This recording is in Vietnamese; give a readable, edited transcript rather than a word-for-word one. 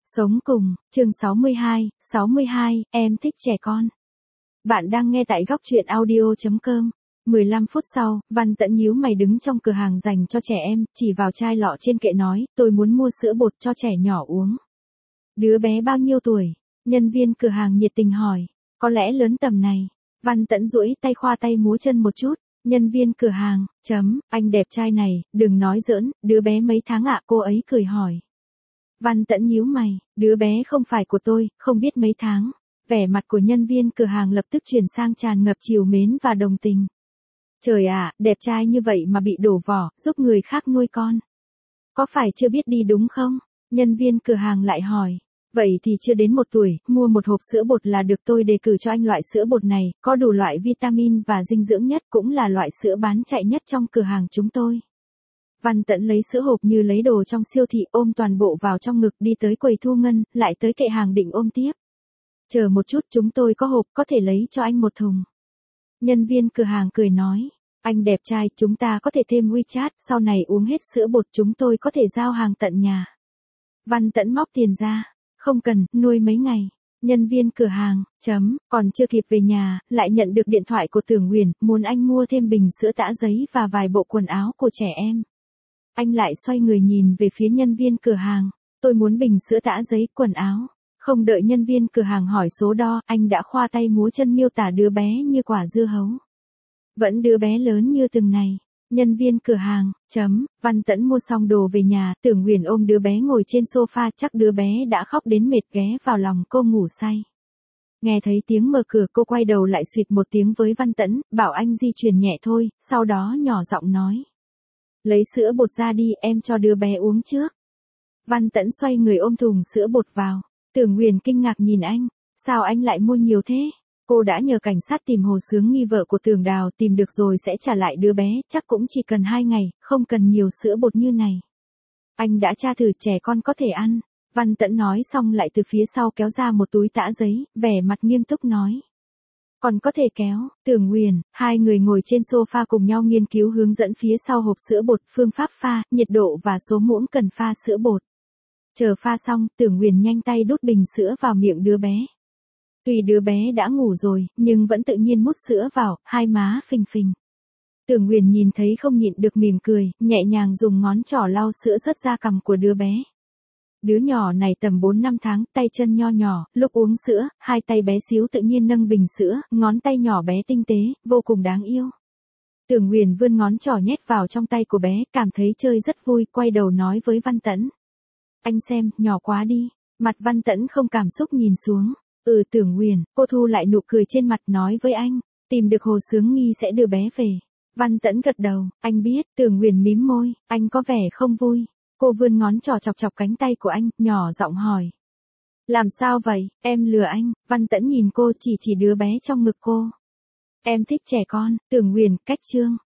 Sống cùng, chương 62, em thích trẻ con. Bạn đang nghe tại góc truyện audio.com. 15 phút sau, Văn Tẫn nhíu mày đứng trong cửa hàng dành cho trẻ em, chỉ vào chai lọ trên kệ nói, tôi muốn mua sữa bột cho trẻ nhỏ uống. Đứa bé bao nhiêu tuổi? Nhân viên cửa hàng nhiệt tình hỏi. Có lẽ lớn tầm này. Văn Tẫn duỗi tay khoa tay múa chân một chút. Nhân viên cửa hàng, anh đẹp trai này, đừng nói giỡn, đứa bé mấy tháng ạ? Cô ấy cười hỏi. Văn Tẫn nhíu mày, đứa bé không phải của tôi, không biết mấy tháng. Vẻ mặt của nhân viên cửa hàng lập tức chuyển sang tràn ngập trìu mến và đồng tình. Trời ạ, đẹp trai như vậy mà bị đổ vỏ, giúp người khác nuôi con. Có phải chưa biết đi đúng không? Nhân viên cửa hàng lại hỏi. Vậy thì chưa đến 1 tuổi, mua một hộp sữa bột là được, tôi đề cử cho anh loại sữa bột này, có đủ loại vitamin và dinh dưỡng nhất, cũng là loại sữa bán chạy nhất trong cửa hàng chúng tôi. Văn Tẫn lấy sữa hộp như lấy đồ trong siêu thị, ôm toàn bộ vào trong ngực, đi tới quầy thu ngân, lại tới kệ hàng định ôm tiếp. Chờ một chút, chúng tôi có hộp, có thể lấy cho anh 1 thùng. Nhân viên cửa hàng cười nói, anh đẹp trai, chúng ta có thể thêm WeChat, sau này uống hết sữa bột chúng tôi có thể giao hàng tận nhà. Văn Tẫn móc tiền ra, không cần, nuôi mấy ngày. Nhân viên cửa hàng, còn chưa kịp về nhà, lại nhận được điện thoại của Tưởng Huyền, muốn anh mua thêm bình sữa tã giấy và vài bộ quần áo của trẻ em. Anh lại xoay người nhìn về phía nhân viên cửa hàng, tôi muốn bình sữa tã giấy, quần áo. Không đợi nhân viên cửa hàng hỏi số đo, anh đã khoa tay múa chân miêu tả đứa bé như quả dưa hấu. Vẫn đứa bé lớn như từng này. Nhân viên cửa hàng, Văn Tẫn mua xong đồ về nhà, Tưởng Huyền ôm đứa bé ngồi trên sofa, chắc đứa bé đã khóc đến mệt, ghé vào lòng cô ngủ say. Nghe thấy tiếng mở cửa, cô quay đầu lại xuyệt một tiếng với Văn Tẫn, bảo anh di chuyển nhẹ thôi, sau đó nhỏ giọng nói. Lấy sữa bột ra đi, em cho đứa bé uống trước. Văn Tẫn xoay người ôm thùng sữa bột vào. Tưởng Huyền kinh ngạc nhìn anh, sao anh lại mua nhiều thế? Cô đã nhờ cảnh sát tìm Hồ Sướng Nghi vợ của Tưởng Đào, tìm được rồi sẽ trả lại đứa bé, chắc cũng chỉ cần 2 ngày, không cần nhiều sữa bột như này. Anh đã tra thử, trẻ con có thể ăn. Văn Tẫn nói xong lại từ phía sau kéo ra một túi tã giấy, vẻ mặt nghiêm túc nói. Còn có thể kéo. Tưởng Huyền, hai người ngồi trên sofa cùng nhau nghiên cứu hướng dẫn phía sau hộp sữa bột, phương pháp pha, nhiệt độ và số muỗng cần pha sữa bột. Chờ pha xong, Tưởng Huyền nhanh tay đút bình sữa vào miệng đứa bé. Tuy đứa bé đã ngủ rồi, nhưng vẫn tự nhiên mút sữa vào, hai má phình phình. Tưởng Huyền nhìn thấy không nhịn được mỉm cười, nhẹ nhàng dùng ngón trỏ lau sữa rớt ra cằm của đứa bé. Đứa nhỏ này tầm 4-5 tháng, tay chân nho nhỏ, lúc uống sữa, hai tay bé xíu tự nhiên nâng bình sữa, ngón tay nhỏ bé tinh tế, vô cùng đáng yêu. Tưởng Huyền vươn ngón trỏ nhét vào trong tay của bé, cảm thấy chơi rất vui, quay đầu nói với Văn Tẫn. Anh xem, nhỏ quá đi. Mặt Văn Tẫn không cảm xúc nhìn xuống. Tưởng Huyền, cô thu lại nụ cười trên mặt nói với anh. Tìm được Hồ Sướng Nghi sẽ đưa bé về. Văn Tẫn gật đầu, anh biết. Tưởng Huyền mím môi, anh có vẻ không vui. Cô vươn ngón trỏ chọc chọc cánh tay của anh, nhỏ giọng hỏi. Làm sao vậy, em lừa anh? Văn Tẫn nhìn cô, chỉ đứa bé trong ngực cô. Em thích trẻ con. Tưởng Huyền, cách chương.